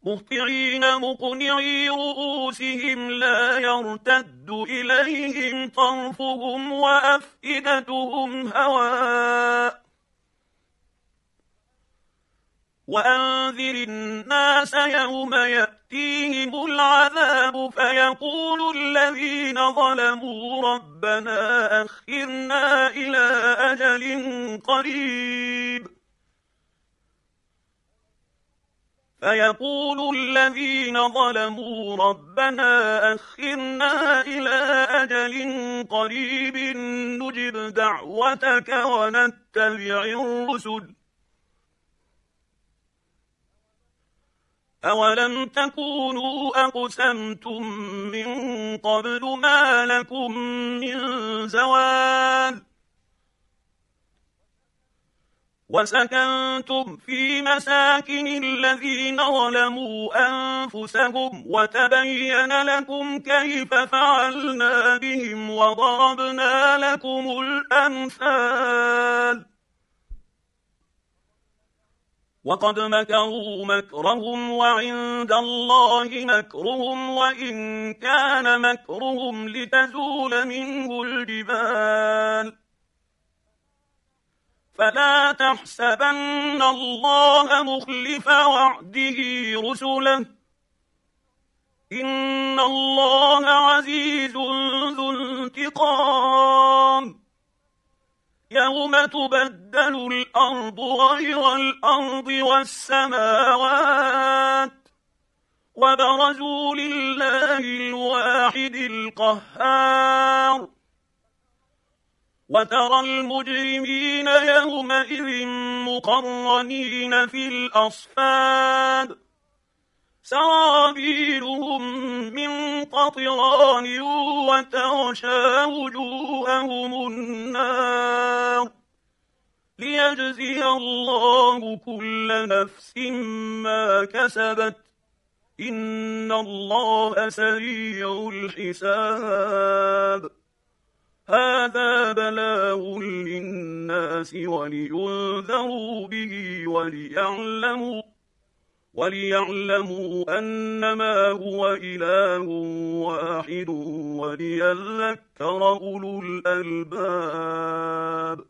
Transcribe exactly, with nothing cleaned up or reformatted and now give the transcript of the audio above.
مهطعين مقنعي رؤوسهم لا يرتد إليهم طرفهم وأفئدتهم هواء وأنذر الناس يوم يأتيهم العذاب فيقول الذين ظلموا ربنا أخرنا إلى أجل قريب فيقول الذين ظلموا ربنا أخرنا إلى أجل قريب نجب دعوتك ونتبع الرسل أولم تكونوا أقسمتم من قبل ما لكم من زوال وسكنتم في مساكن الذين ظلموا أنفسهم وتبين لكم كيف فعلنا بهم وضربنا لكم الأمثال وقد مكروا مكرهم وعند الله مكرهم وإن كان مكرهم لتزول منه الجبال فلا تحسبن الله مخلف وعده رسله إن الله عزيز ذو انتقام يوم تبدل الأرض غير الأرض والسماوات وبرزوا لله الواحد القهار وترى المجرمين يومئذ مقرنين في الأصفاد سرابيلهم من قطران وتغشى وجوههم النار ليجزي الله كل نفس ما كسبت إن الله سريع الحساب هذا بلاغ للناس ولينذروا به وليعلموا وليعلموا أنما هو إله واحد وليذكر أولو الألباب